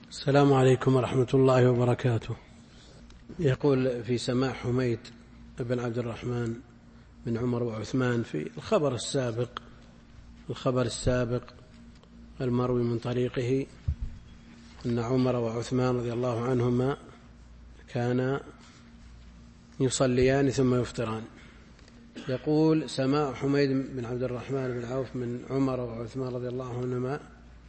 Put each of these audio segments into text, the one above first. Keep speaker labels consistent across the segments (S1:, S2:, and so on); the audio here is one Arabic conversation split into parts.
S1: السلام عليكم ورحمة الله وبركاته. يقول في سماع حميد بن عبد الرحمن بن عمر وعثمان في الخبر السابق المروي من طريقه أن عمر وعثمان رضي الله عنهما كانا يصليان ثم يفطران. يقول سماع حميد بن عبد الرحمن بن عوف من عمر وعثمان رضي الله عنهما.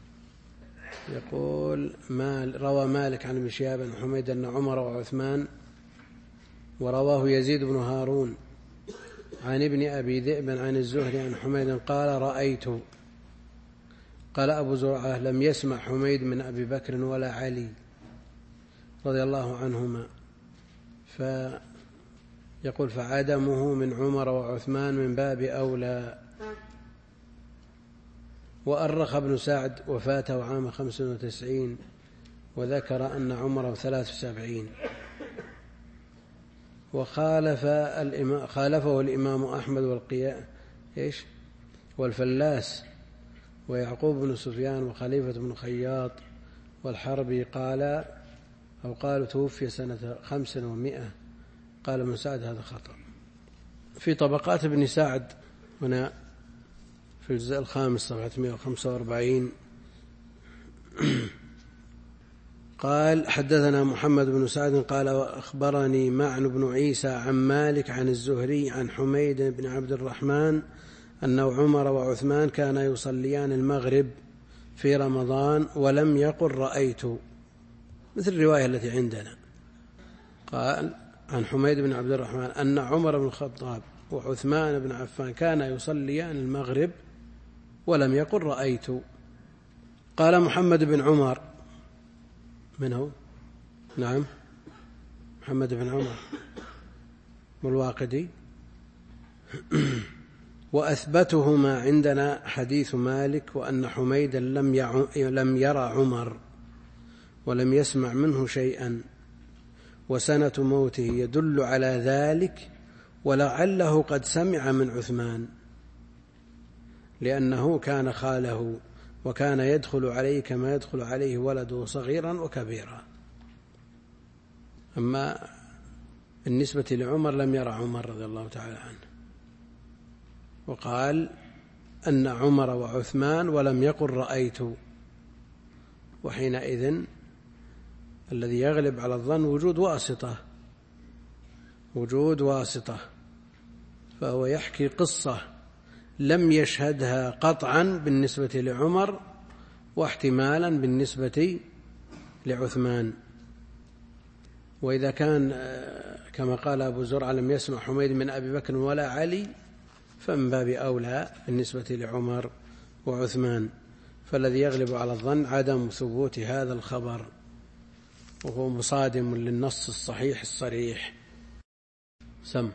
S1: يقول روى مالك عن ابن شهاب بن حميد أن عمر وعثمان، ورواه يزيد بن هارون عن ابن أبي ذئب عن الزهري عن حميد قال رأيت. قال أبو زرعة لم يسمع حميد من أبي بكر ولا علي رضي الله عنهما، فيقول فعدمه من عمر وعثمان من باب أولى. وأرخ ابن سعد وفاته عام 95 وذكر أن عمره 73. خالفه الإمام أحمد والفلاس ويعقوب بن سفيان وخليفة بن خياط والحربي قالوا توفي سنة 500. قال ابن سعد هذا خطأ. في طبقات ابن سعد هنا في الجزء 5 صفحة 145 قال حدثنا محمد بن سعد قال أخبرني معن بن عيسى عن مالك عن الزهري عن حميد بن عبد الرحمن أن عمر وعثمان كانا يصليان المغرب في رمضان ولم يقل رأيت، مثل الرواية التي عندنا. قال عن حميد بن عبد الرحمن أن عمر بن الخطاب وعثمان بن عفان كانا يصليان المغرب ولم يقل رأيت. قال محمد بن عمر، من هو؟ نعم محمد بن عمر والواقدي. وأثبتهما عندنا حديث مالك وأن حميدا لم يرى عمر ولم يسمع منه شيئا، وسنة موته يدل على ذلك، ولعله قد سمع من عثمان لأنه كان خاله وكان يدخل عليه كما يدخل عليه ولده صغيرا وكبيرا. أما بالنسبة لعمر لم يرى عمر رضي الله تعالى عنه. وقال أن عمر وعثمان ولم يقل رأيت. وحينئذ الذي يغلب على الظن وجود واسطة، فهو يحكي قصة لم يشهدها قطعا بالنسبة لعمر واحتمالا بالنسبة لعثمان. وإذا كان كما قال أبو زرعة لم يسمع حميد من أبي بكر ولا علي، فمن باب أولى بالنسبة لعمر وعثمان. فالذي يغلب على الظن عدم ثبوت هذا الخبر، وهو مصادم للنص الصحيح الصريح. صلى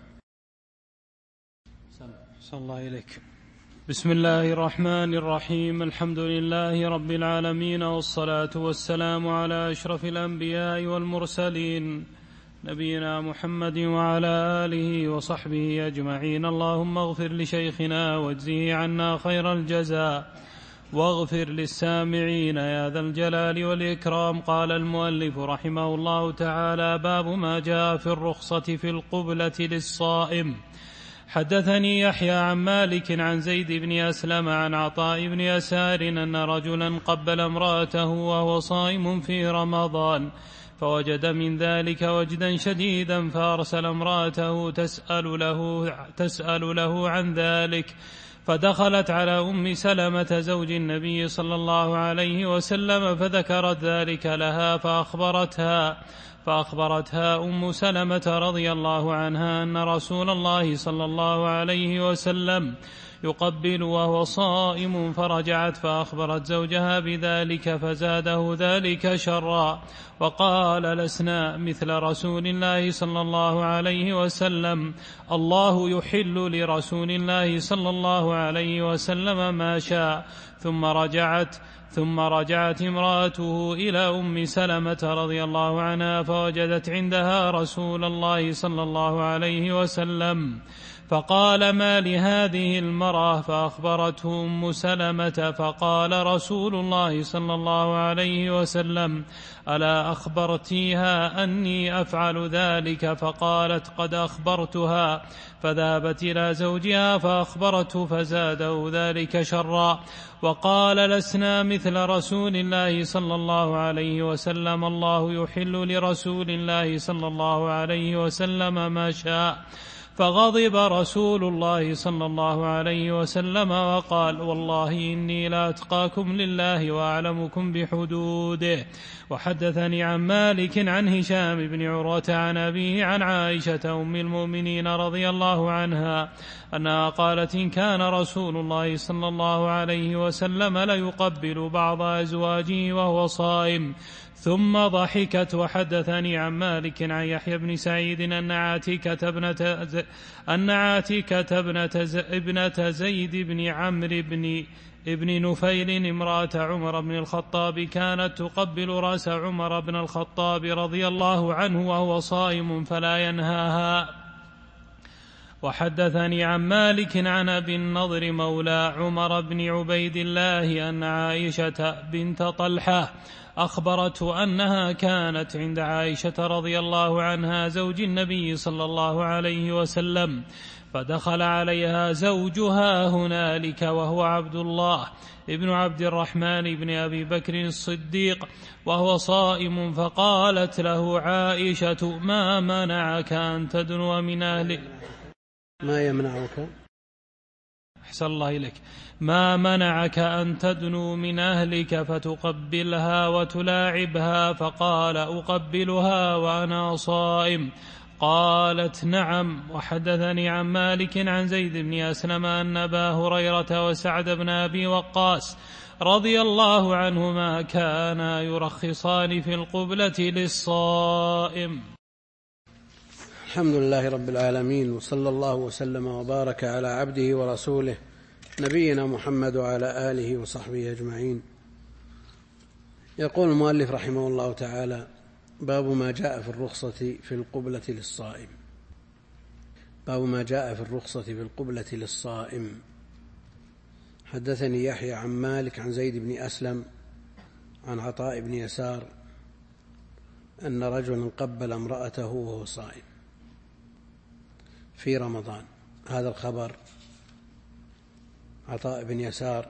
S1: الله إليك.
S2: بسم الله الرحمن الرحيم. الحمد لله رب العالمين، والصلاة والسلام على أشرف الأنبياء والمرسلين نبينا محمد وعلى آله وصحبه أجمعين. اللهم اغفر لشيخنا واجزه عنا خير الجزاء، واغفر للسامعين يا ذا الجلال والإكرام. قال المؤلف رحمه الله تعالى: باب ما جاء في الرخصة في القبلة للصائم. حدثني يحيى عن مالك عن زيد بن أسلم عن عطاء بن يسار أن رجلا قبل امرأته وهو صائم في رمضان، فوجد من ذلك وجدا شديدا، فأرسل امرأته تسأل له عن ذلك، فدخلت على أم سلمة زوج النبي صلى الله عليه وسلم فذكرت ذلك لها، فأخبرتها أم سلمة رضي الله عنها أن رسول الله صلى الله عليه وسلم يقبل وهو صائم، فرجعت فأخبرت زوجها بذلك فزاده ذلك شرا، وقال: لسنا مثل رسول الله صلى الله عليه وسلم، الله يحل لرسول الله صلى الله عليه وسلم ما شاء. ثم رجعت امرأته إلى أم سلمة رضي الله عنها فوجدت عندها رسول الله صلى الله عليه وسلم، فقال: ما لهذه المرأة؟ فأخبرته أم سلمة فقال رسول الله صلى الله عليه وسلم: ألا أخبرتيها أني أفعل ذلك؟ فقالت: قد أخبرتها. فذهبت إلى زوجها فأخبرته فزاده ذلك شرا، وقال: لسنا مثل رسول الله صلى الله عليه وسلم، الله يحل لرسول الله صلى الله عليه وسلم ما شاء. فغضب رسول الله صلى الله عليه وسلم وقال: والله إني لأتقاكم لله وأعلمكم بحدوده. وحدثني عن مالك عن هشام بن عروة عن أبيه عن عائشة أم المؤمنين رضي الله عنها أنها قالت: إن كان رسول الله صلى الله عليه وسلم ليقبل بعض أزواجه وهو صائم. ثم ضحكت. وحدثني عن مالك عن يحيى بن سعيد أن عاتكة ابنة زيد بن عمرو ابن نفيل امرأة عمر بن الخطاب كانت تقبل رأس عمر بن الخطاب رضي الله عنه وهو صائم فلا ينهاها. وحدثني عن مالك عن أبي النضر مولى عمر بن عبيد الله أن عائشة بنت طلحة أخبرته أنها كانت عند عائشة رضي الله عنها زوج النبي صلى الله عليه وسلم، فدخل عليها زوجها هنالك وهو عبد الله ابن عبد الرحمن بن أبي بكر الصديق وهو صائم، فقالت له عائشة: ما منعك أن تدنو من أهلك؟
S1: ما يمنعك؟
S2: أحسن الله إليك. ما منعك أن تدنو من أهلك فتقبلها وتلاعبها؟ فقال: أقبلها وأنا صائم. قالت: نعم. وحدثني عن مالك عن زيد بن أسلم أن أبا هريرة وسعد بن أبي وقاص رضي الله عنهما كانا يرخصان في القبلة للصائم.
S1: الحمد لله رب العالمين، وصلى الله وسلم وبارك على عبده ورسوله نبينا محمد وعلى آله وصحبه أجمعين. يقول المؤلف رحمه الله تعالى: باب ما جاء في الرخصة في القبلة للصائم. باب ما جاء في الرخصة في القبلة للصائم. حدثني يحيى عن مالك عن زيد بن أسلم عن عطاء بن يسار أن رجلا قبل امرأته وهو صائم في رمضان. هذا الخبر عطاء بن يسار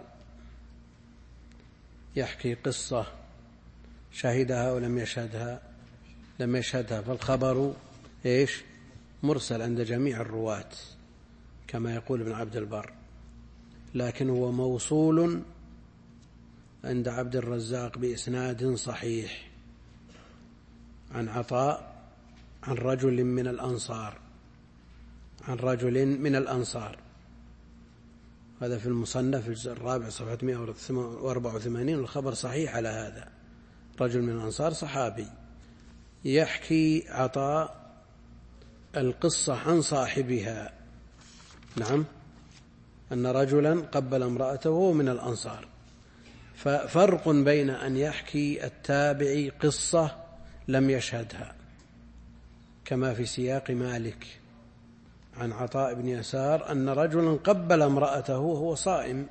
S1: يحكي قصة شهدها ولم يشهدها، لم يشهدها، فالخبر إيش؟ مرسل عند جميع الرواة كما يقول ابن عبد البر، لكن هو موصول عند عبد الرزاق بإسناد صحيح عن عطاء عن رجل من الأنصار، عن رجل من الأنصار. هذا في المصنف الجزء الرابع صفحة 184، والخبر صحيح على هذا. رجل من الأنصار صحابي. يحكي عطاء القصة عن صاحبها، نعم، أن رجلا قبل امرأته وهو من الأنصار. ففرق بين أن يحكي التابعي قصة لم يشهدها كما في سياق مالك عن عطاء بن يسار أن رجلا قبل امرأته وهو صائم.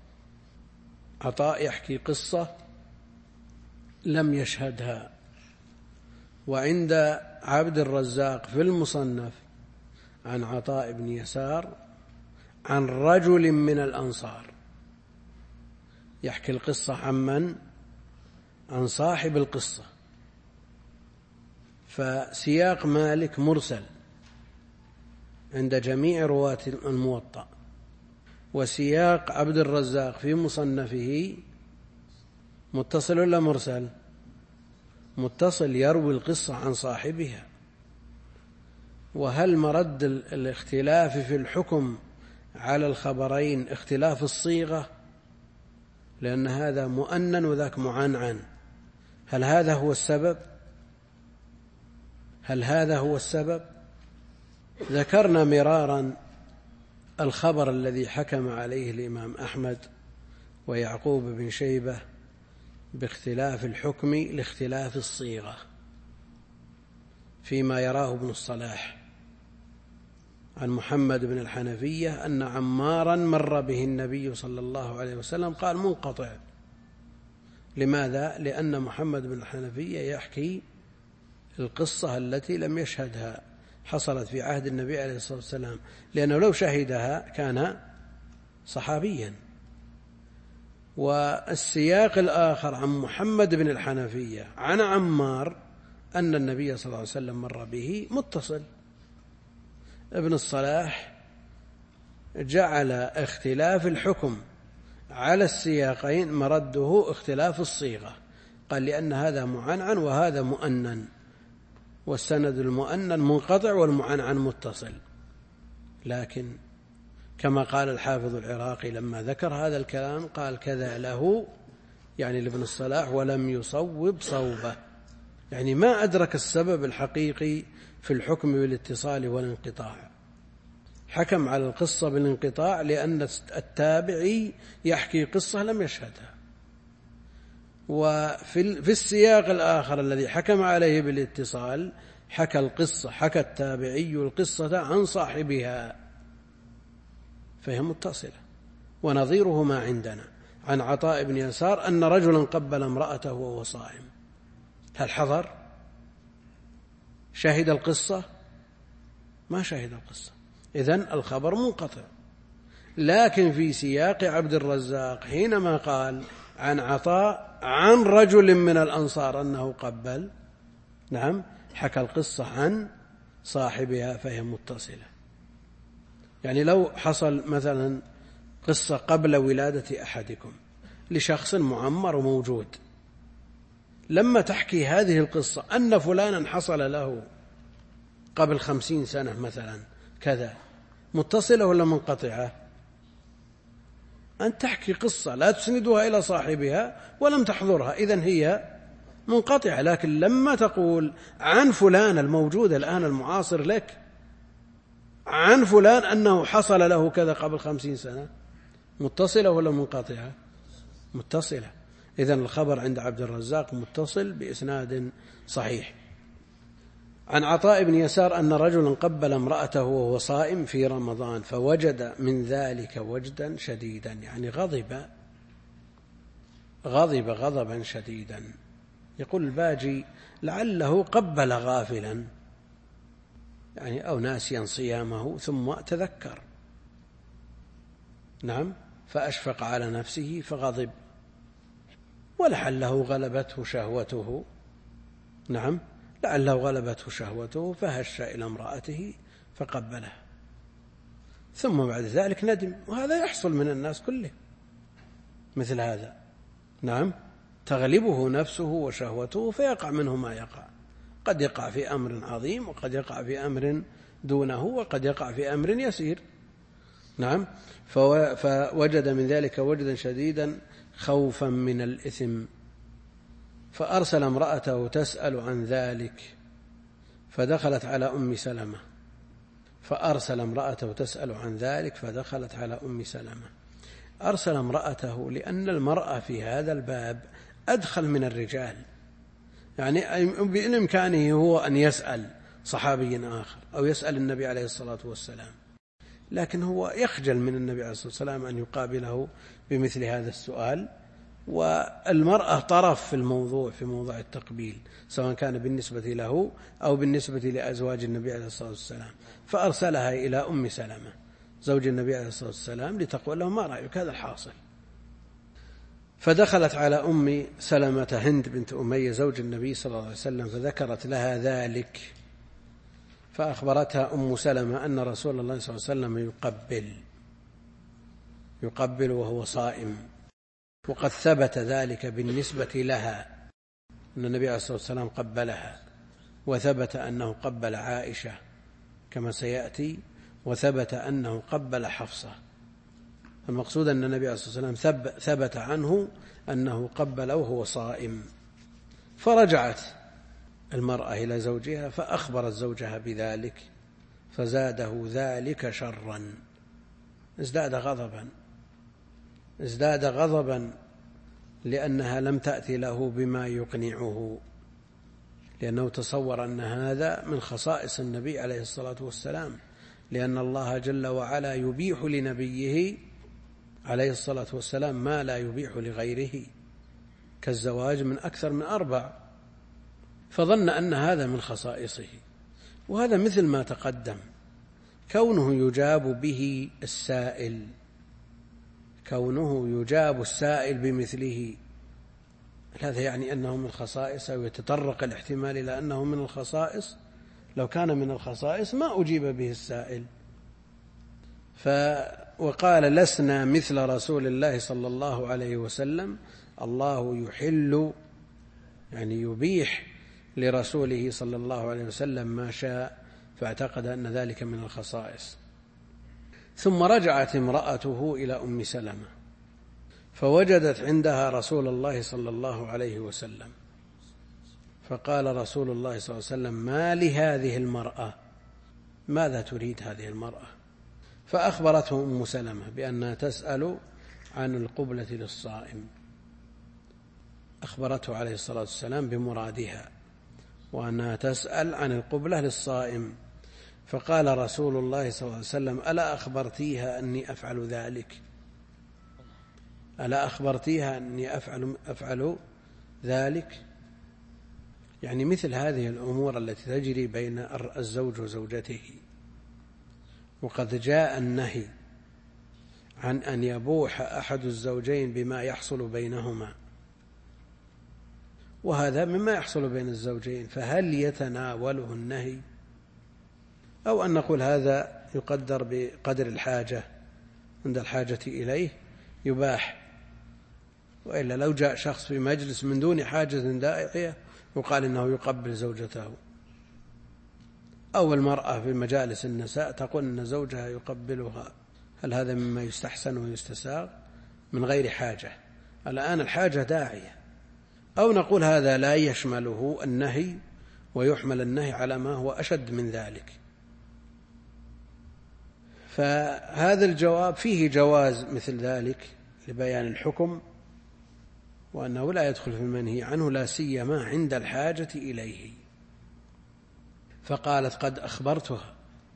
S1: عطاء يحكي قصة لم يشهدها. وعند عبد الرزاق في المصنف عن عطاء بن يسار عن رجل من الأنصار، يحكي القصة عن من؟ عن صاحب القصة. فسياق مالك مرسل عند جميع رواة الموطأ، وسياق عبد الرزاق في مصنفه متصل ولا مرسل؟ متصل، يروي القصة عن صاحبها. وهل مرد الاختلاف في الحكم على الخبرين اختلاف الصيغة؟ لأن هذا مؤنن وذاك معنعن. هل هذا هو السبب؟ هل هذا هو السبب؟ ذكرنا مرارا الخبر الذي حكم عليه الإمام أحمد ويعقوب بن شيبة باختلاف الحكم لاختلاف الصيغة فيما يراه ابن الصلاح. عن محمد بن الحنفية أن عمارا مر به النبي صلى الله عليه وسلم، قال منقطع. لماذا؟ لأن محمد بن الحنفية يحكي القصة التي لم يشهدها، حصلت في عهد النبي عليه الصلاة والسلام، لأنه لو شهدها كان صحابيا. والسياق الآخر عن محمد بن الحنفية عن عمار أن النبي صلى الله عليه وسلم مر به متصل. ابن الصلاح جعل اختلاف الحكم على السياقين مرده اختلاف الصيغة، قال لأن هذا معنعن وهذا مؤنن، والسند المؤنن منقطع والمعنعن متصل. لكن كما قال الحافظ العراقي لما ذكر هذا الكلام قال كذا له، يعني لابن الصلاح، ولم يصوب صوبه، يعني ما أدرك السبب الحقيقي في الحكم بالاتصال والانقطاع. حكم على القصة بالانقطاع لأن التابعي يحكي قصة لم يشهدها. وفي السياق الآخر الذي حكم عليه بالاتصال حكى التابعي القصة عن صاحبها، فهي متصلة. ونظيره ما عندنا عن عطاء بن يسار أن رجلا قبل امرأته وهو صائم. هل حضر؟ شهد القصة؟ ما شهد القصة، إذن الخبر منقطع. لكن في سياق عبد الرزاق حينما قال عن عطاء عن رجل من الأنصار أنه قبل، نعم، حكى القصة عن صاحبها فهي متصلة. يعني لو حصل مثلا قصة قبل ولادة أحدكم لشخص معمر موجود، لما تحكي هذه القصة أن فلانا حصل له قبل 50 سنة مثلا كذا، متصلة ولا منقطعة؟ أن تحكي قصة لا تسندها إلى صاحبها ولم تحضرها، إذن هي منقطعة. لكن لما تقول عن فلان الموجود الآن المعاصر لك، عن فلان أنه حصل له كذا قبل 50 سنة، متصلة ولا منقطعة؟ متصلة. إذن الخبر عند عبد الرزاق متصل بإسناد صحيح. عن عطاء بن يسار أن رجلا قبل امرأته وهو صائم في رمضان فوجد من ذلك وجدا شديدا، يعني غضب غضبا شديدا. يقول الباجي لعله قبل غافلا، يعني أو ناسيا صيامه ثم تذكر، نعم، فأشفق على نفسه فغضب، ولعله غلبته شهوته، نعم، لعله غلبته شهوته فهش إلى امرأته فقبلها، ثم بعد ذلك ندم. وهذا يحصل من الناس كله مثل هذا، نعم، تغلبه نفسه وشهوته فيقع منه ما يقع. قد يقع في أمر عظيم، وقد يقع في أمر دونه، وقد يقع في أمر يسير، نعم. فوجد من ذلك وجدا شديدا خوفا من الإثم، فأرسل امرأته تسأل عن ذلك فدخلت على أم سلمة. أرسل امرأته لأن المرأة في هذا الباب أدخل من الرجال، يعني بإمكانه هو أن يسأل صحابي آخر أو يسأل النبي عليه الصلاة والسلام، لكن هو يخجل من النبي عليه الصلاة والسلام أن يقابله بمثل هذا السؤال. والمرأة طرف في الموضوع، في موضوع التقبيل، سواء كان بالنسبة له أو بالنسبة لأزواج النبي عليه الصلاة والسلام، فأرسلها إلى أم سلمة زوج النبي عليه الصلاة والسلام لتقول له ما رأيك هذا الحاصل. فدخلت على أم سلمة هند بنت أمية زوج النبي صلى الله عليه وسلم فذكرت لها ذلك، فأخبرتها أم سلمة أن رسول الله صلى الله عليه وسلم يقبل وهو صائم، وقد ثبت ذلك بالنسبة لها أن النبي عليه الصلاة والسلام قبلها، وثبت أنه قبل عائشة كما سيأتي، وثبت أنه قبل حفصة. المقصود أن النبي عليه الصلاة والسلام ثبت عنه أنه قبل وهو صائم. فرجعت المرأة إلى زوجها فأخبرت زوجها بذلك فزاده ذلك شرا، ازداد غضبا لأنها لم تأتي له بما يقنعه، لأنه تصور أن هذا من خصائص النبي عليه الصلاة والسلام، لأن الله جل وعلا يبيح لنبيه عليه الصلاة والسلام ما لا يبيح لغيره، كالزواج من أكثر من 4، فظن أن هذا من خصائصه. وهذا مثل ما تقدم، كونه يجاب به السائل، كونه يجاب السائل بمثله، هذا يعني أنه من الخصائص، أو يتطرق الاحتمال إلى أنه من الخصائص. لو كان من الخصائص ما أجيب به السائل. وقال لسنا مثل رسول الله صلى الله عليه وسلم، الله يحل يعني يبيح لرسوله صلى الله عليه وسلم ما شاء، فاعتقد أن ذلك من الخصائص. ثم رجعت امرأته إلى أم سلمة فوجدت عندها رسول الله صلى الله عليه وسلم، فقال رسول الله صلى الله عليه وسلم: ما لهذه المرأة؟ ماذا تريد هذه المرأة؟ فأخبرته أم سلمة بأنها تسأل عن القبلة للصائم، أخبرته عليه الصلاة والسلام بمرادها، وأنها تسأل عن القبلة للصائم. فقال رسول الله صلى الله عليه وسلم: ألا أخبرتيها أني أفعل ذلك؟ ألا أخبرتيها أني أفعل ذلك؟ يعني مثل هذه الأمور التي تجري بين الزوج وزوجته، وقد جاء النهي عن أن يبوح أحد الزوجين بما يحصل بينهما، وهذا مما يحصل بين الزوجين، فهل يتناوله النهي، أو أن نقول هذا يقدر بقدر الحاجة، عند الحاجة إليه يباح؟ وإلا لو جاء شخص في مجلس من دون حاجة داعية يقال إنه يقبل زوجته، أو المرأة في مجالس النساء تقول أن زوجها يقبلها، هل هذا مما يستحسن ويستساغ من غير حاجة؟ الآن الحاجة داعية. أو نقول هذا لا يشمله النهي، ويحمل النهي على ما هو أشد من ذلك. فهذا الجواب فيه جواز مثل ذلك لبيان الحكم، وأنه لا يدخل في المنهي عنه، لا سيما عند الحاجة إليه. فقالت: قد أخبرتها،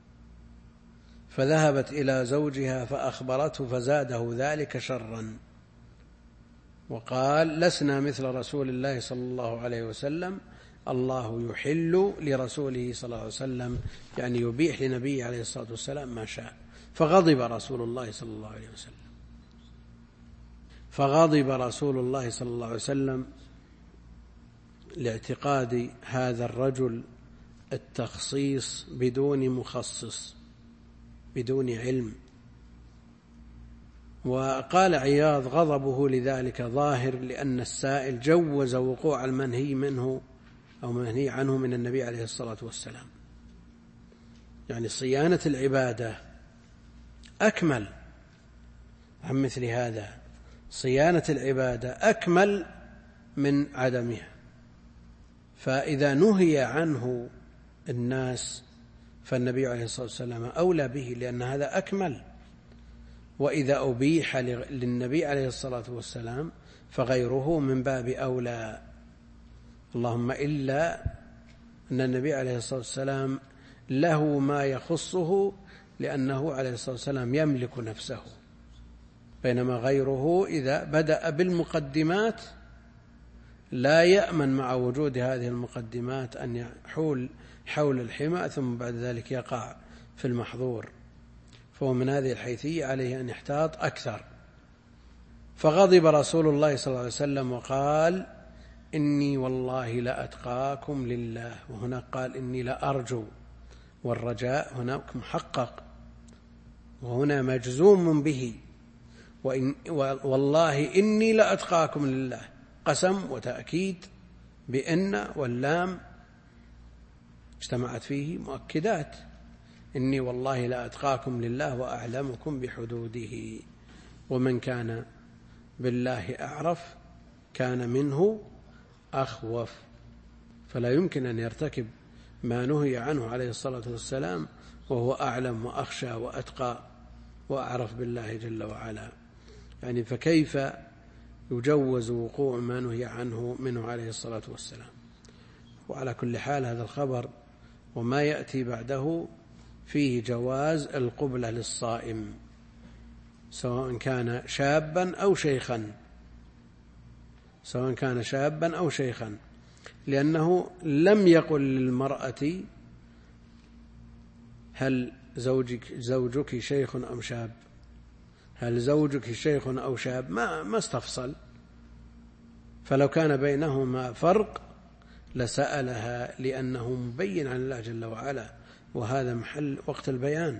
S1: فذهبت إلى زوجها فأخبرته فزاده ذلك شرا، وقال: لسنا مثل رسول الله صلى الله عليه وسلم، الله يحل لرسوله صلى الله عليه وسلم، يعني يبيح لنبيه عليه الصلاة والسلام ما شاء. فغضب رسول الله صلى الله عليه وسلم، فغضب رسول الله صلى الله عليه وسلم لاعتقاد هذا الرجل التخصيص بدون مخصص، بدون علم. وقال عياض: غضبه لذلك ظاهر، لأن السائل جوز وقوع المنهي منه أو منهي عنه من النبي عليه الصلاة والسلام. يعني صيانة العبادة أكمل عن مثل هذا، صيانة العبادة أكمل من عدمها. فإذا نهي عنه الناس فالنبي عليه الصلاة والسلام أولى به، لأن هذا أكمل. وإذا أبيح للنبي عليه الصلاة والسلام فغيره من باب أولى، اللهم إلا أن النبي عليه الصلاة والسلام له ما يخصه، لأنه عليه الصلاة والسلام يملك نفسه، بينما غيره إذا بدأ بالمقدمات لا يأمن مع وجود هذه المقدمات أن يحول حول الحمى ثم بعد ذلك يقع في المحظور، فهو من هذه الحيثية عليه أن يحتاط أكثر. فغضب رسول الله صلى الله عليه وسلم وقال: إني والله لأتقاكم لله، وهنا قال إني لأرجو، والرجاء هناك محقق، وهنا مجزوم به. والله إني لأتقاكم لله، قسم وتأكيد بإن واللام اجتمعت فيه مؤكدات. إني والله لأتقاكم لله وأعلمكم بحدوده، ومن كان بالله أعرف كان منه أخوف. فلا يمكن أن يرتكب ما نهي عنه عليه الصلاة والسلام وهو أعلم وأخشى وأتقى وأعرف بالله جل وعلا. يعني فكيف يجوز وقوع ما نهي عنه منه عليه الصلاة والسلام؟ وعلى كل حال هذا الخبر وما يأتي بعده فيه جواز القبلة للصائم سواء كان شابا أو شيخا، لأنه لم يقل للمرأة هل زوجك شيخ أم شاب، هل زوجك شيخ أو شاب، ما استفصل. فلو كان بينهما فرق لسألها، لأنه مبين عن الله جل وعلا، وهذا محل وقت البيان.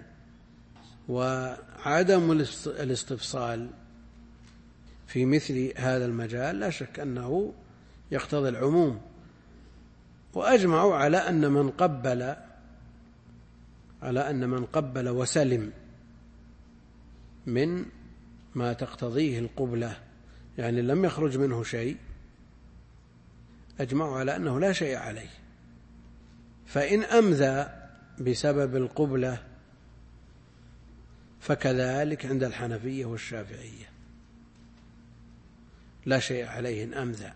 S1: وعدم الاستفصال في مثل هذا المجال لا شك أنه يقتضي العموم. وأجمعوا على أن من قبل وسلم من ما تقتضيه القبلة، يعني لم يخرج منه شيء، أجمعوا على أنه لا شيء عليه. فإن أمذى بسبب القبلة فكذلك عند الحنفية والشافعية، لا شيء عليه إن أمذى.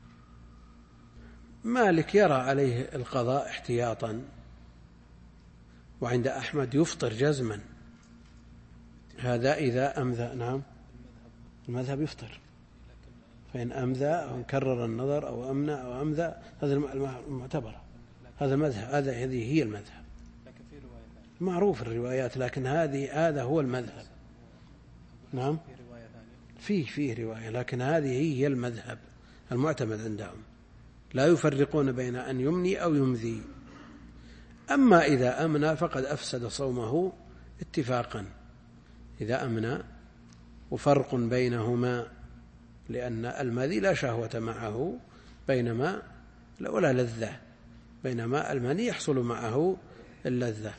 S1: مالك يرى عليه القضاء احتياطا، وعند أحمد يفطر جزما. هذا إذا أمذى. نعم، المذهب يفطر، فإن أمذى أو كرر النظر أو أمنع أو أمذى، هذا المعتبر، هذا المذهب، هذه هي المذهب. معروف الروايات، لكن هذا هو المذهب. نعم، فيه رواية، لكن هذه هي المذهب المعتمد عندهم، لا يفرقون بين أن يمني أو يمذي. أما إذا أمنى فقد أفسد صومه اتفاقا، إذا أمنى، وفرق بينهما، لأن المذي لا شهوة معه ولا لذة، بينما المني يحصل معه اللذة.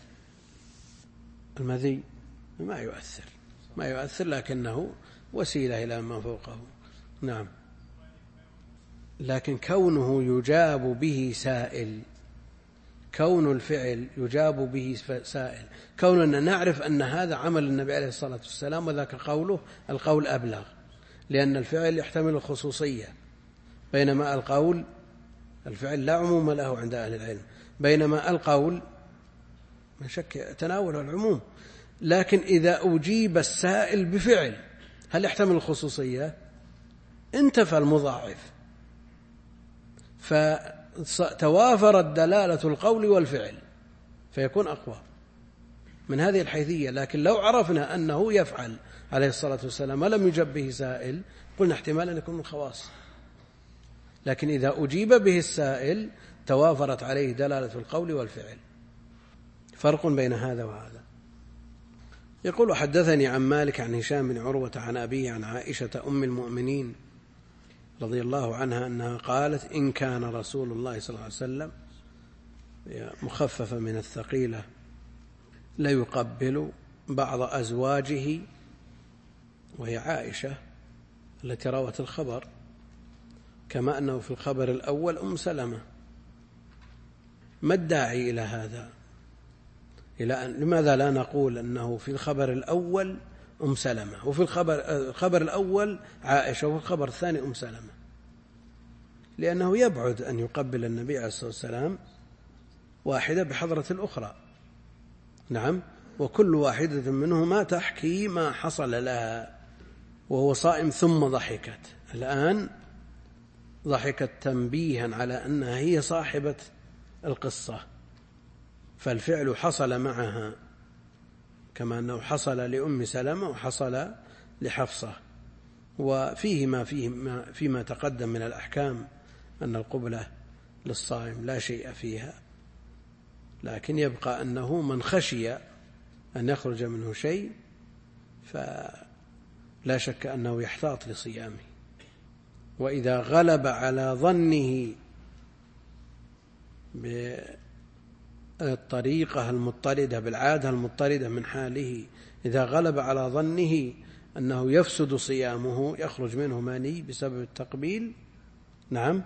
S1: المذي ما يؤثر لكنه وسيلة إلى ما فوقه. نعم، لكن كونه يجاب به سائل، كون الفعل يجاب به سائل، كوننا نعرف أن هذا عمل النبي عليه الصلاة والسلام، وذاك القول أبلغ، لأن الفعل يحتمل الخصوصية، بينما الفعل لا عموم له عند أهل العلم، بينما القول من شك تناول العموم. لكن إذا أجيب السائل بفعل هل يحتمل الخصوصية؟ انتفى المضاعف، فتوافرت دلالة القول والفعل فيكون أقوى من هذه الحيثية. لكن لو عرفنا أنه يفعل عليه الصلاة والسلام ولم يجب به سائل قلنا احتمال أن يكون من خواص. لكن إذا أجيب به السائل توافرت عليه دلالة القول والفعل، فرق بين هذا وهذا. يقول: حدثني عن مالك عن هشام بن عروة عن أبيه عن عائشة أم المؤمنين رضي الله عنها أنها قالت: إن كان رسول الله صلى الله عليه وسلم، مخففة من الثقيلة، لا يقبل بعض أزواجه، وهي عائشة التي روت الخبر، كما أنه في الخبر الأول أم سلمة. ما الداعي إلى هذا؟ لماذا لا نقول أنه في الخبر الأول أم سلمة، وفي الخبر الأول عائشة، وفي الخبر الثاني أم سلمة؟ لأنه يبعد أن يقبل النبي عليه الصلاة والسلام واحدة بحضرة الأخرى. نعم، وكل واحدة منهما تحكي ما حصل لها وهو صائم ثم ضحكت. الآن ضحكت تنبيها على أنها هي صاحبة القصة، فالفعل حصل معها كما أنه حصل لأم سلمة وحصل لحفصة. وفيه فيما تقدم من الأحكام أن القبلة للصائم لا شيء فيها، لكن يبقى أنه من خشي أن يخرج منه شيء فلا شك أنه يحتاط لصيامه. وإذا غلب على ظنه بالطريقة المضطردة، بالعادة المضطردة من حاله، إذا غلب على ظنه أنه يفسد صيامه، يخرج منه مني بسبب التقبيل، نعم،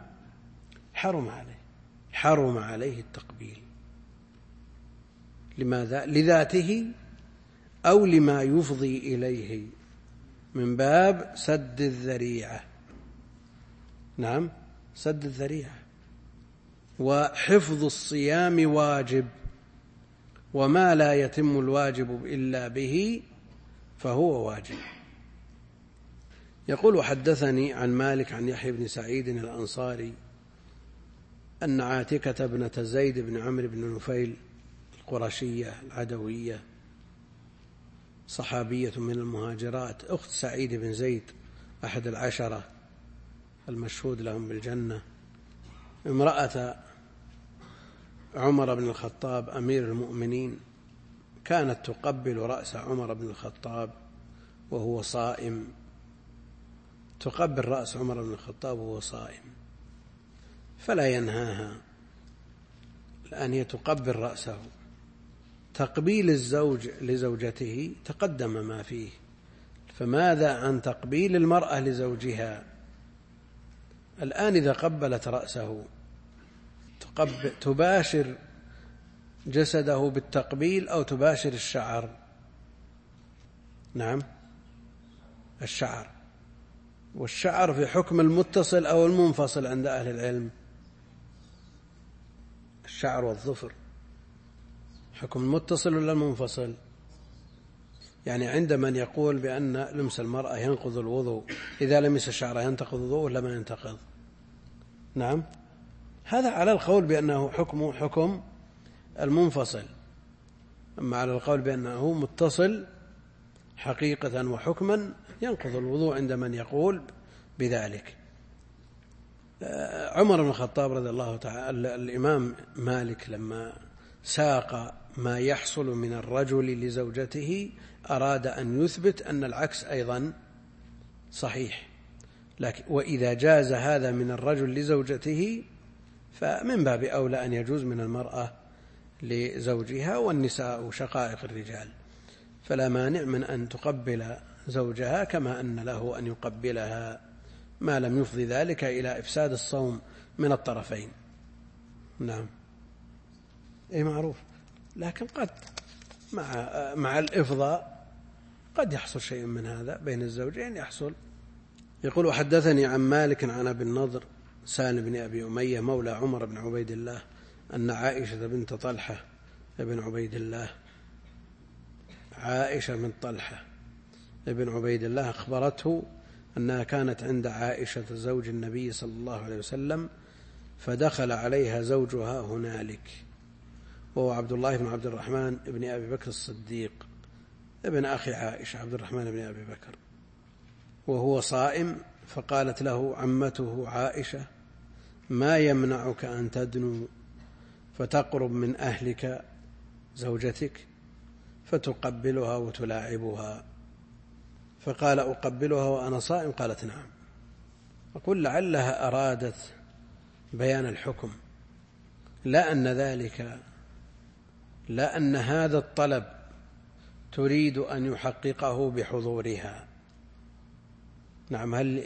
S1: حرم عليه التقبيل. لماذا؟ لذاته أو لما يفضي إليه من باب سد الذريعة. نعم، سد الذريعة. وحفظ الصيام واجب، وما لا يتم الواجب إلا به فهو واجب. يقول: حدثني عن مالك عن يحيى بن سعيد الأنصاري أن عاتكة ابنة زيد بن عمرو بن نفيل القرشية العدوية صحابية من المهاجرات، أخت سعيد بن زيد أحد العشرة المشهود لهم بالجنة، امرأة عمر بن الخطاب أمير المؤمنين، كانت تقبل رأس عمر بن الخطاب وهو صائم، تقبل رأس عمر بن الخطاب وهو صائم، فلا ينهاها لأن هي تقبل رأسه. تقبيل الزوج لزوجته تقدم ما فيه، فماذا عن تقبيل المرأة لزوجها؟ الآن إذا قبلت رأسه تباشر جسده بالتقبيل أو تباشر الشعر؟ نعم، الشعر. والشعر في حكم المتصل أو المنفصل عند أهل العلم؟ الشعر والظفر حكم المتصل ولا المنفصل؟ يعني عند من يقول بأن لمس المرأة ينقض الوضوء، إذا لمس الشعر ينتقض الوضوء ولا ما ينتقض؟ نعم، هذا على القول بأنه حكم المنفصل. أما على القول بأنه متصل حقيقة وحكما ينقض الوضوء عند من يقول بذلك. عمر بن الخطاب رضي الله تعالى، الإمام مالك لما ساق ما يحصل من الرجل لزوجته أراد أن يثبت أن العكس أيضا صحيح، لكن وإذا جاز هذا من الرجل لزوجته فمن باب أولى أن يجوز من المرأة لزوجها، والنساء شقائق الرجال، فلا مانع من أن تقبل زوجها كما أن له أن يقبلها ما لم يفضي ذلك إلى إفساد الصوم من الطرفين. نعم، أي معروف، لكن قد مع الإفضاء قد يحصل شيء من هذا بين الزوجين يحصل. يقول: وحدثني عن مالك عن أبي النضر سالم بن أبي أمية مولى عمر بن عبيد الله أن عائشة بنت طلحة بن عبيد الله، عائشة بن طلحة بن عبيد الله أخبرته أنها كانت عند عائشة زوج النبي صلى الله عليه وسلم، فدخل عليها زوجها هنالك، وهو عبد الله بن عبد الرحمن بن أبي بكر الصديق ابن أخي عائشة، عبد الرحمن بن أبي بكر، وهو صائم، فقالت له عمته عائشة: ما يمنعك أن تدنو فتقرب من أهلك زوجتك فتقبلها وتلاعبها؟ فقال: أقبلها وأنا صائم؟ قالت: نعم. أقول لعلها أرادت بيان الحكم، لا أن هذا الطلب تريد أن يحققه بحضورها. نعم، هل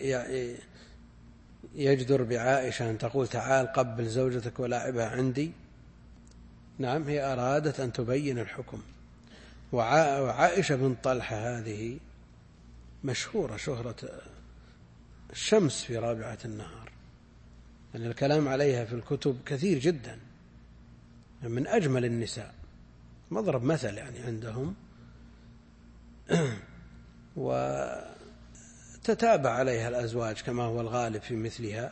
S1: يجدر بعائشة أن تقول: تعال قبل زوجتك ولاعبها عندي؟ نعم، هي أرادت أن تبين الحكم. وعائشة بن طلحة هذه مشهورة شهرة الشمس في رابعة النهار، يعني الكلام عليها في الكتب كثير جدا، من أجمل النساء، مضرب مثل يعني عندهم، وتتابع عليها الأزواج كما هو الغالب في مثلها،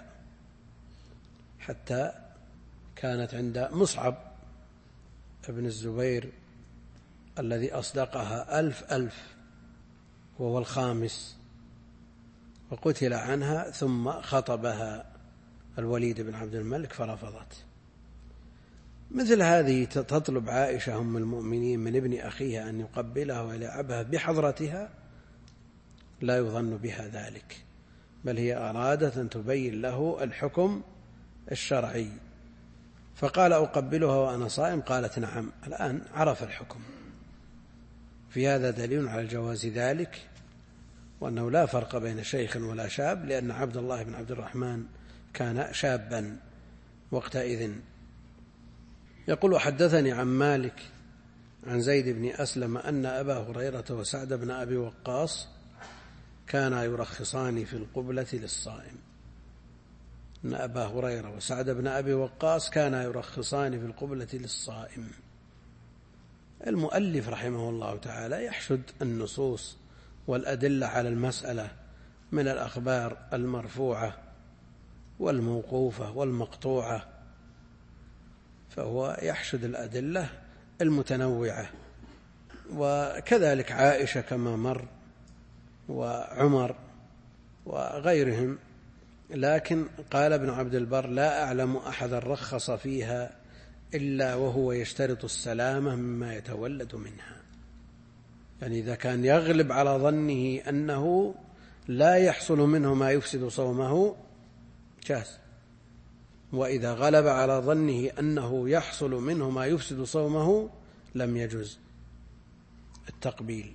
S1: حتى كانت عند مصعب ابن الزبير الذي أصدقها 1000 وهو الخامس، وقتل عنها، ثم خطبها الوليد بن عبد الملك فرفضت. مثل هذه تطلب عائشة أم المؤمنين من ابن أخيها أن يقبلها ويلعبها بحضرتها، لا يظن بها ذلك، بل هي أرادت أن تبين له الحكم الشرعي. فقال: أقبلها وأنا صائم؟ قالت: نعم. الآن عرف الحكم. في هذا دليل على جواز ذلك، وأنه لا فرق بين شيخ ولا شاب، لأن عبد الله بن عبد الرحمن كان شابا وقتئذ. يقول: وحدثني عن مالك عن زيد بن أسلم أن أبا هريرة وسعد بن أبي وقاص كانا يرخصان في القبلة للصائم. أن أبا هريرة وسعد بن أبي وقاص كانا يرخصان في القبلة للصائم. المؤلف رحمه الله تعالى يحشد النصوص والأدلة على المسألة من الأخبار المرفوعة والموقوفة والمقطوعة، فهو يحشد الأدلة المتنوعة. وكذلك عائشة كما مر وعمر وغيرهم. لكن قال ابن عبد البر: لا أعلم أحدا رخص فيها إلا وهو يشترط السلامة مما يتولد منها. يعني إذا كان يغلب على ظنه أنه لا يحصل منه ما يفسد صومه جاز، وإذا غلب على ظنه أنه يحصل منه ما يفسد صومه لم يجز التقبيل.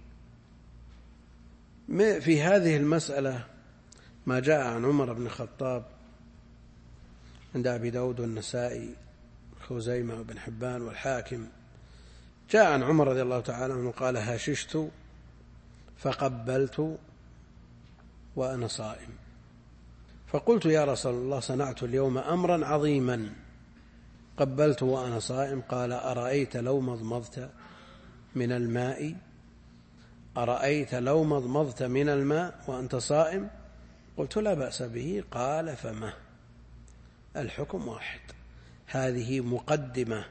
S1: في هذه المسألة ما جاء عن عمر بن الخطاب عند أبي داود والنسائي خزيمة وابن حبان والحاكم، جاء عن عمر رضي الله تعالى عنه قال: هششت فقبلت وأنا صائم، فقلت: يا رسول الله، صنعت اليوم أمرا عظيما، قبلت وأنا صائم. قال: أرأيت لو مضمضت من الماء، أرأيت لو مضمضت من الماء وأنت صائم؟ قلت: لا بأس به. قال: فما الحكم واحد. هذه مقدمة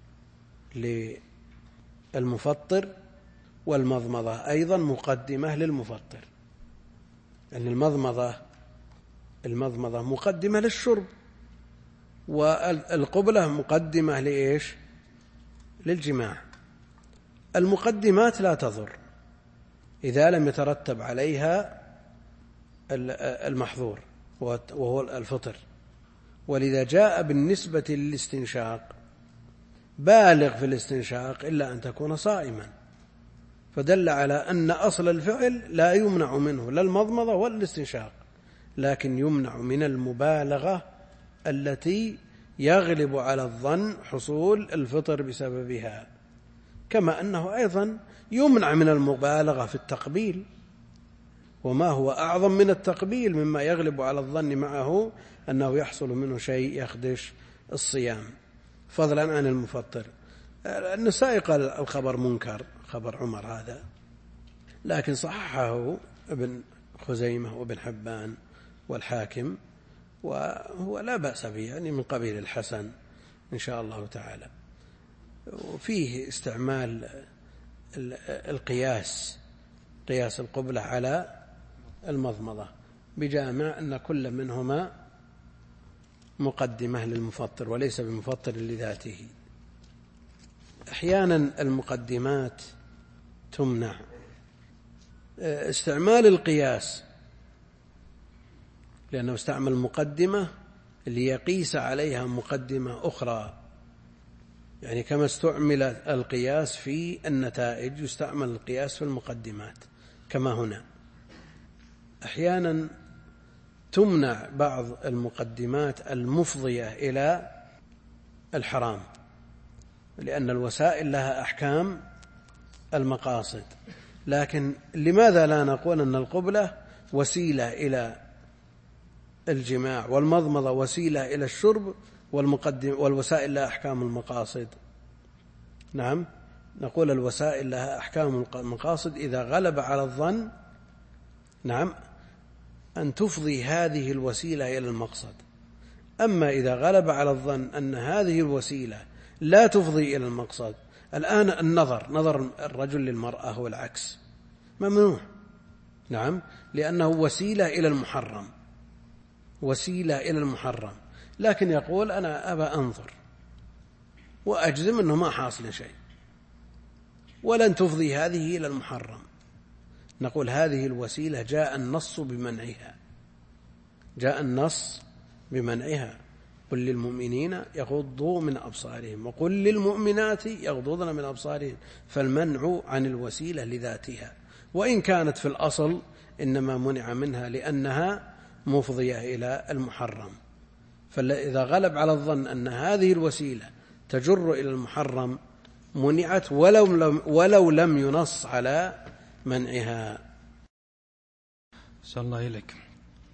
S1: للمفطر، والمضمضة أيضا مقدمة للمفطر، لأن المضمضة مقدمة للشرب، والقبلة مقدمة لإيش؟ للجماع. المقدمات لا تضر إذا لم يترتب عليها المحظور وهو الفطر. ولذا جاء بالنسبة للاستنشاق: بالغ في الاستنشاق إلا أن تكون صائما، فدل على أن أصل الفعل لا يمنع منه لا المضمضة ولا الاستنشاق، لكن يمنع من المبالغة التي يغلب على الظن حصول الفطر بسببها، كما أنه أيضا يمنع من المبالغة في التقبيل، وما هو أعظم من التقبيل مما يغلب على الظن معه أنه يحصل منه شيء يخدش الصيام، فضلا عن المفطر. النسائي قال الخبر منكر، خبر عمر هذا، لكن صححه ابن خزيمة وابن حبان والحاكم، وهو لا بأس به، يعني من قبيل الحسن إن شاء الله تعالى. وفيه استعمال القياس، قياس القبلة على المضمضة، بجامع أن كل منهما مقدمة للمفطر وليس بمفطر لذاته. أحيانا المقدمات تمنع. استعمال القياس لأنه استعمل مقدمة ليقيس عليها مقدمة أخرى، يعني كما استعمل القياس في النتائج يستعمل القياس في المقدمات كما هنا. أحيانا تمنع بعض المقدمات المفضية إلى الحرام، لأن الوسائل لها أحكام المقاصد. لكن لماذا لا نقول أن القبلة وسيلة إلى الجماع والمضمضة وسيلة إلى الشرب والوسائل لها أحكام المقاصد؟ نعم، نقول الوسائل لها أحكام المقاصد إذا غلب على الظن، نعم، أن تفضي هذه الوسيلة إلى المقصد. أما إذا غلب على الظن أن هذه الوسيلة لا تفضي إلى المقصد، الآن نظر الرجل للمرأة والعكس ممنوع، نعم، لأنه وسيلة إلى المحرم، وسيلة إلى المحرم، لكن يقول أنا أبى أنظر وأجزم أنه ما حاصل شيء ولن تفضي هذه إلى المحرم. نقول هذه الوسيلة جاء النص بمنعها، جاء النص بمنعها: قل للمؤمنين يغضوا من أبصارهم وقل للمؤمنات يغضضن من أبصارهم. فالمنع عن الوسيلة لذاتها، وإن كانت في الأصل إنما منع منها لأنها مفضية إلى المحرم. فإذا غلب على الظن أن هذه الوسيلة تجر إلى المحرم منعت ولو لم ينص على منعها.
S2: صلى الله إليك.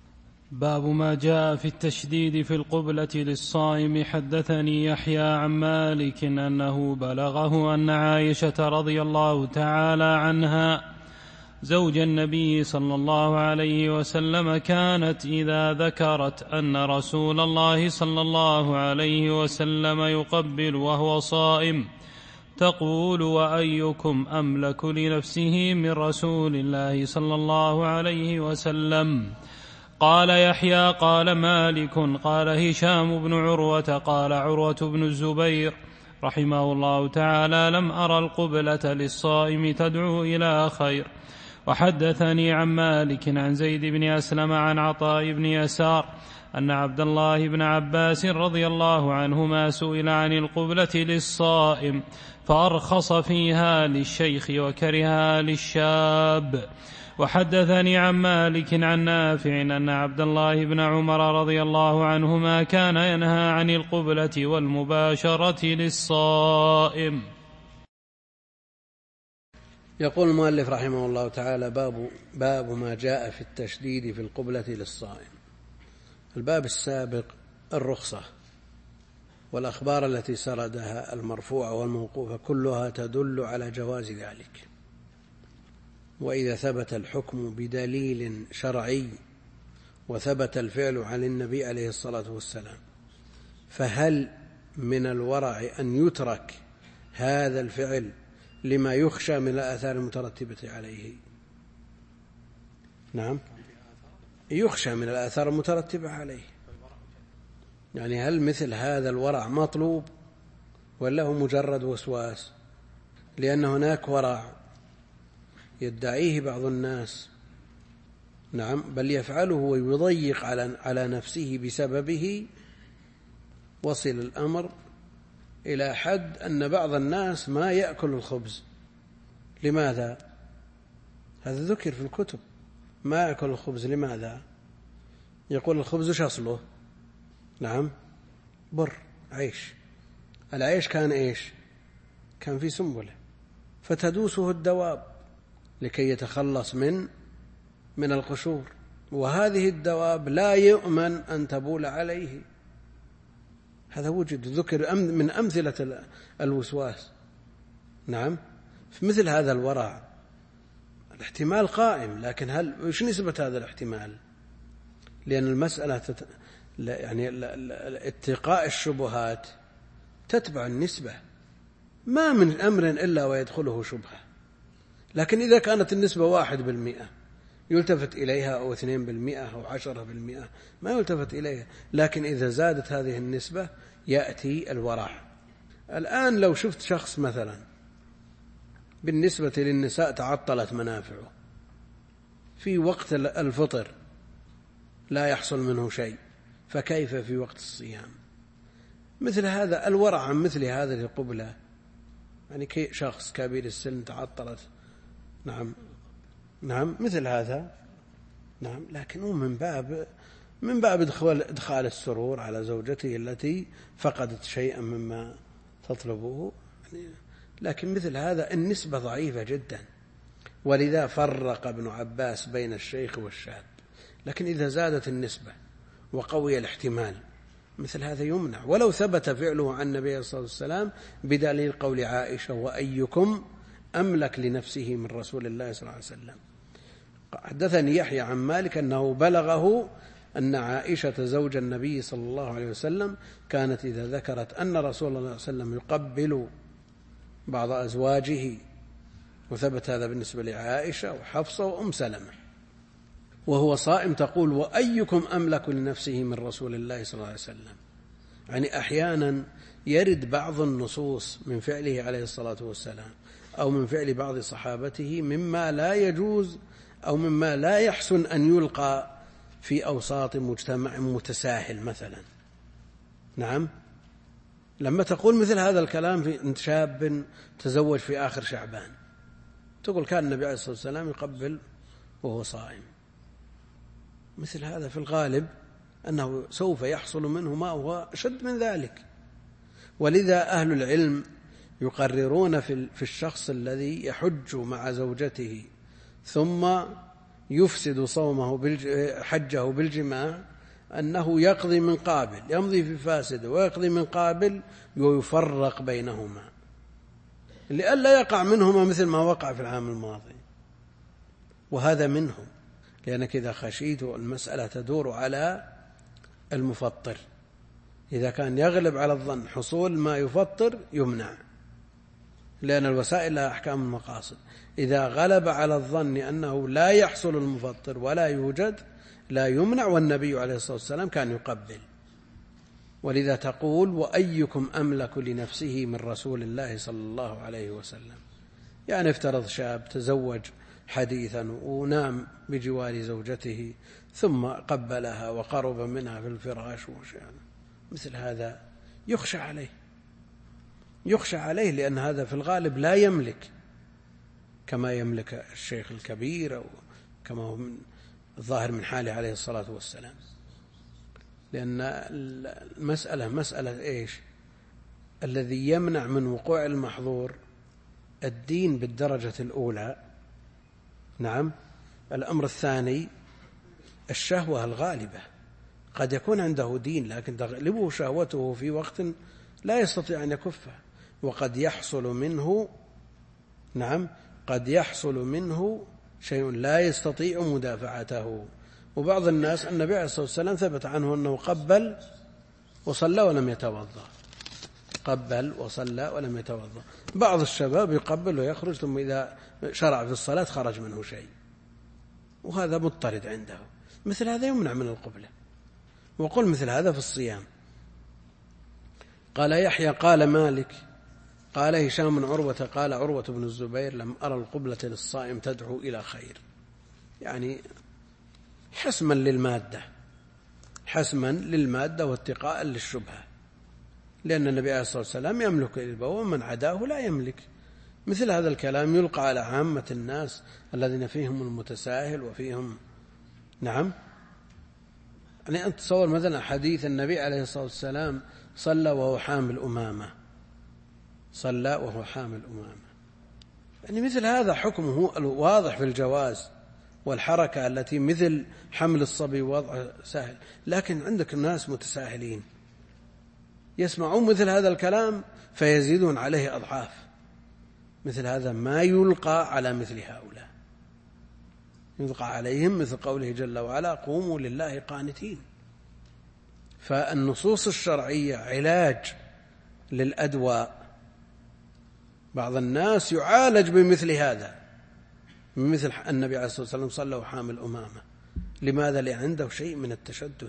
S2: باب ما جاء في التشديد في القبلة للصائم. حدثني يحيى عن مالك أنه بلغه أن عائشة رضي الله تعالى عنها زوج النبي صلى الله عليه وسلم كانت إذا ذكرت أن رسول الله صلى الله عليه وسلم يقبل وهو صائم تقول: وأيكم أملك لنفسه من رسول الله صلى الله عليه وسلم؟ قال يحيى قال مالك قال هشام بن عروة قال عروة بن الزبير رحمه الله تعالى: لم أرى القبلة للصائم تدعو إلى خير. وحدثني عن مالك عن زيد بن أسلم عن عطاء بن يسار أن عبد الله بن عباس رضي الله عنهما سئل عن القبلة للصائم فأرخص فيها للشيخ وكرهها للشاب. وحدثني عن مالك عن نافع أن عبد الله بن عمر رضي الله عنهما كان ينهى عن القبلة والمباشرة للصائم.
S1: يقول المؤلف رحمه الله تعالى: باب ما جاء في التشديد في القبلة للصائم. الباب السابق الرخصة، والأخبار التي سردها المرفوعة والموقوفة كلها تدل على جواز ذلك. وإذا ثبت الحكم بدليل شرعي وثبت الفعل عن النبي عليه الصلاة والسلام، فهل من الورع أن يترك هذا الفعل لما يخشى من الآثار المترتبة عليه؟ نعم، يخشى من الآثار المترتبة عليه. يعني هل مثل هذا الورع مطلوب ولا هو مجرد وسواس؟ لأن هناك ورع يدعيه بعض الناس، نعم، بل يفعله ويضيق على نفسه بسببه. وصل الأمر إلى حد أن بعض الناس ما يأكل الخبز. لماذا؟ هذا ذكر في الكتب. ما يأكل الخبز لماذا؟ يقول الخبز وش أصله؟ نعم، بر، عيش. العيش كان إيش؟ كان في سنبله فتدوسه الدواب لكي يتخلص من القشور، وهذه الدواب لا يؤمن أن تبول عليه. هذا وجد ذكر من أمثلة الوسواس. نعم، في مثل هذا الورع الاحتمال قائم، لكن وش نسبة هذا الاحتمال؟ لأن المسألة يعني اتقاء الشبهات تتبع النسبة، ما من أمر إلا ويدخله شبهة. لكن إذا كانت النسبة 1% يلتفت إليها، أو 2% أو 10%، ما يلتفت إليها. لكن إذا زادت هذه النسبة يأتي الورع. الآن لو شفت شخص مثلا بالنسبة للنساء تعطلت منافعه في وقت الفطر لا يحصل منه شيء، فكيف في وقت الصيام؟ مثل هذا الورع عن مثل هذه القبلة، يعني شخص كبير السن تعطلت، نعم مثل هذا، نعم، لكنه من باب إدخال السرور على زوجته التي فقدت شيئا مما تطلبه. لكن مثل هذا النسبة ضعيفة جدا، ولذا فرق ابن عباس بين الشيخ والشاب. لكن إذا زادت النسبة وقوي الاحتمال مثل هذا يمنع، ولو ثبت فعله عن النبي صلى الله عليه وسلم بدليل قول عائشة: وأيكم أملك لنفسه من رسول الله صلى الله عليه وسلم. حدثني يحيى عن مالك أنه بلغه أن عائشة زوج النبي صلى الله عليه وسلم كانت إذا ذكرت أن رسول الله صلى الله عليه وسلم يقبل بعض أزواجه، وثبت هذا بالنسبة لعائشة وحفصة وأم سلمة، وهو صائم تقول: وأيكم أملك لنفسه من رسول الله صلى الله عليه وسلم. يعني أحيانا يرد بعض النصوص من فعله عليه الصلاة والسلام أو من فعل بعض صحابته مما لا يجوز أو مما لا يحسن أن يلقى في أوساط مجتمع متساهل مثلا. نعم، لما تقول مثل هذا الكلام في شاب تزوج في آخر شعبان، تقول كان النبي عليه الصلاة والسلام يقبل وهو صائم. مثل هذا في الغالب أنه سوف يحصل منه ما هو أشد من ذلك. ولذا أهل العلم يقررون في الشخص الذي يحج مع زوجته ثم يفسد صومه حجه بالجماع أنه يقضي من قابل، يمضي في فاسد ويقضي من قابل ويفرق بينهما لئلا يقع منهما مثل ما وقع في العام الماضي. وهذا منهم، لأنك إذا خشيت المسألة تدور على المفطر، إذا كان يغلب على الظن حصول ما يفطر يمنع، لأن الوسائل لها أحكام المقاصد. إذا غلب على الظن أنه لا يحصل المفطر ولا يوجد لا يمنع، والنبي عليه الصلاة والسلام كان يقبل. ولذا تقول: وأيكم أملك لنفسه من رسول الله صلى الله عليه وسلم. يعني افترض شاب تزوج حديثا ونام بجوار زوجته ثم قبلها وقرب منها في الفراش مثل هذا يخشى عليه لأن هذا في الغالب لا يملك كما يملك الشيخ الكبير، أو كما هو الظاهر من حاله عليه الصلاة والسلام. لأن المسألة مسألة إيش؟ الذي يمنع من وقوع المحظور الدين بالدرجة الأولى، نعم. الأمر الثاني الشهوة الغالبة، قد يكون عنده دين لكن تغلبه شهوته في وقت لا يستطيع أن يكفه، وقد يحصل منه، نعم، قد يحصل منه شيء لا يستطيع مدافعته. وبعض الناس النبي عليه الصلاة والسلام ثبت عنه أنه قبل وصلى ولم يتوضأ، قبل وصلى ولم يتوضأ. بعض الشباب يقبل ويخرج ثم إذا شرع في الصلاة خرج منه شيء، وهذا مضطرد عنده، مثل هذا يمنع من القبلة. وقل مثل هذا في الصيام. قال يحيى قال مالك قال هشام بن عروة قال عروة بن الزبير: لم أرى القبلة للصائم تدعو إلى خير. يعني حسما للمادة واتقاء للشبهة، لأن النبي عليه الصلاة والسلام يملك الإبوة ومن عداه لا يملك. مثل هذا الكلام يلقى على عامة الناس الذين فيهم المتساهل وفيهم، نعم. يعني أنت تصور مثلا حديث النبي عليه الصلاة والسلام: صلى وهو حامل أمامة، صلى وهو حامل أمامة. يعني مثل هذا حكمه واضح في الجواز والحركة التي مثل حمل الصبي وضع سهل. لكن عندك الناس متساهلين يسمعون مثل هذا الكلام فيزيدون عليه أضعاف. مثل هذا ما يلقى على مثل هؤلاء، يلقى عليهم مثل قوله جل وعلا: قوموا لله قانتين. فالنصوص الشرعية علاج للأدواء. بعض الناس يعالج بمثل هذا، مثل النبي عليه الصلاة والسلام صلى وحامل أمامة. لماذا؟ لأن عنده شيء من التشدد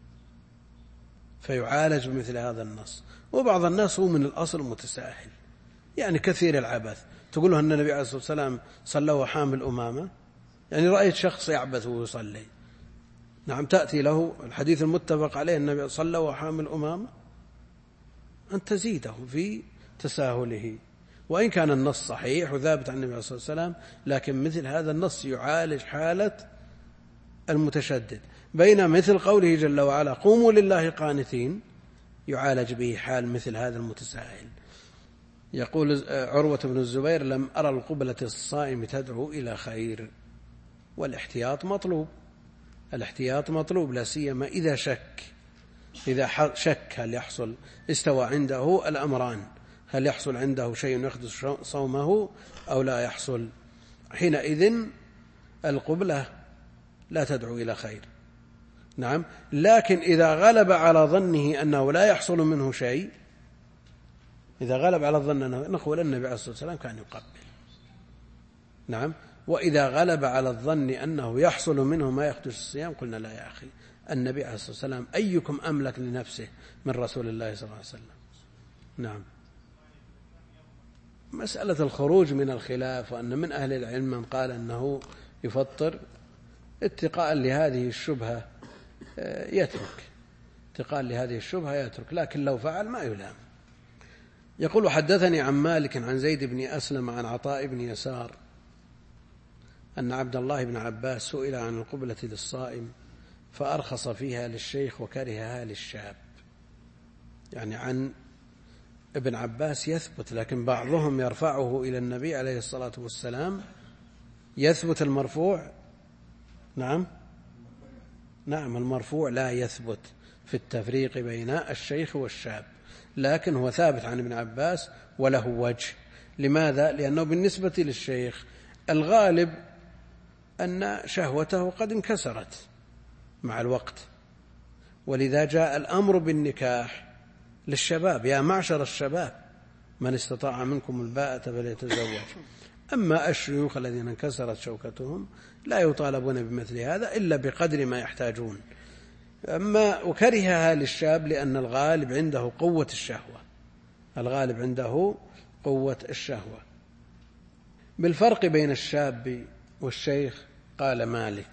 S1: فيعالج بمثل هذا النص. وبعض الناس هو من الأصل متساهل، يعني كثير العبث. تقول له أن النبي عليه الصلاة والسلام صلى وحامل أمامة، يعني رأيت شخص يعبث ويصلي، نعم، تأتي له الحديث المتفق عليه النبي صلى وحامل أمامة، أن تزيده في تساهله. وإن كان النص صحيح وثابت عن النبي عليه الصلاة والسلام، لكن مثل هذا النص يعالج حالة المتشدد، بين مثل قوله جل وعلا: قوموا لله قانتين، يعالج به حال مثل هذا المتساهل. يقول عروة بن الزبير: لم أرى القبلة الصائم تدعو إلى خير. والاحتياط مطلوب، الاحتياط مطلوب، لا سيما إذا شك هل يحصل، استوى عنده الأمران، هل يحصل عنده شيء يخدش صومه أو لا يحصل. حينئذ القبلة لا تدعو إلى خير، نعم. لكن إذا غلب على ظنه أنه لا يحصل منه شيء، إذا غلب على الظن أنه، نقول النبي عليه الصلاة والسلام كان يقبل، نعم. وإذا غلب على الظن أنه يحصل منه ما يخدش الصيام، قلنا: لا يا أخي، النبي عليه الصلاة والسلام أيكم أملك لنفسه من رسول الله صلى الله عليه وسلم. نعم. مسألة الخروج من الخلاف، وأن من أهل العلم من قال أنه يفطر اتقاء لهذه الشبهة يترك، اتقاء لهذه الشبهة يترك، لكن لو فعل ما يلام. يقول: حدثني عن مالك عن زيد بن أسلم عن عطاء بن يسار أن عبد الله بن عباس سئل عن القبلة للصائم فأرخص فيها للشيخ وكرهها للشاب. يعني عن ابن عباس يثبت، لكن بعضهم يرفعه إلى النبي عليه الصلاة والسلام، يثبت المرفوع نعم المرفوع لا يثبت في التفريق بين الشيخ والشاب، لكن هو ثابت عن ابن عباس وله وجه. لماذا؟ لأنه بالنسبة للشيخ الغالب أن شهوته قد انكسرت مع الوقت، ولذا جاء الأمر بالنكاح للشباب: يا معشر الشباب من استطاع منكم الباءة فليتزوج. أما الشيوخ الذين انكسرت شوكتهم لا يطالبون بمثل هذا إلا بقدر ما يحتاجون. أما وكرهها للشاب لأن الغالب عنده قوة الشهوة. بالفرق بين الشاب والشيخ قال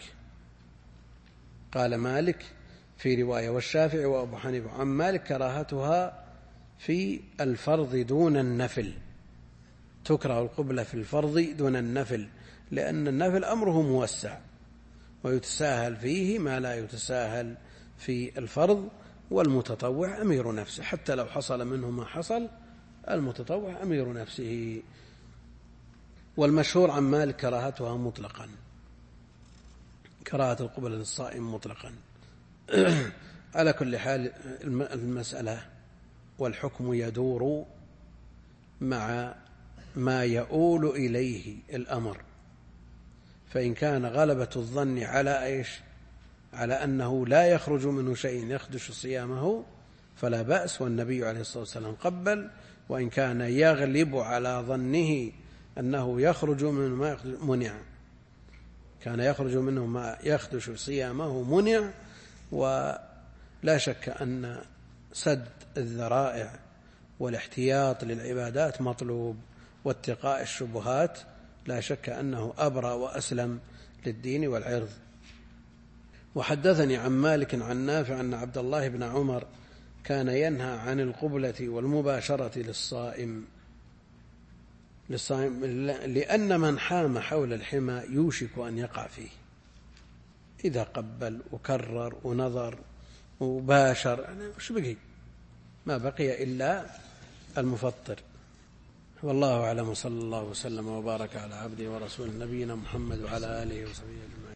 S1: مالك في رواية، والشافعي وأبو حنيفة. عن مالك كراهتها في الفرض دون النفل، تكره القبلة في الفرض دون النفل، لأن النفل أمره موسع ويتساهل فيه ما لا يتساهل في الفرض، والمتطوع أمير نفسه، حتى لو حصل منه ما حصل المتطوع أمير نفسه. والمشهور عن مالك كراهتها مطلقا، كراهة القبلة للصائم مطلقا. على كل حال المسألة والحكم يدور مع ما يؤول إليه الأمر، فإن كان غلبة الظن على أنه لا يخرج منه شيء يخدش صيامه فلا بأس، والنبي عليه الصلاة والسلام قبل. وإن كان يغلب على ظنه أنه يخرج منه ما منع، كان يخرج منه ما يخدش صيامه منع. ولا شك أن سد الذرائع والاحتياط للعبادات مطلوب، واتقاء الشبهات لا شك أنه أبرأ وأسلم للدين والعرض. وحدثني عن مالك عن نافع أن عبد الله بن عمر كان ينهى عن القبلة والمباشرة للصائم لأن من حام حول الحمى يوشك أن يقع فيه، إذا قبل وكرر ونظر وباشر وش بقي؟ ما بقي إلا المفطر. والله أعلم، صلى الله وسلم وبارك على عبده ورسوله نبينا محمد وعلى آله وصحبه أجمعين.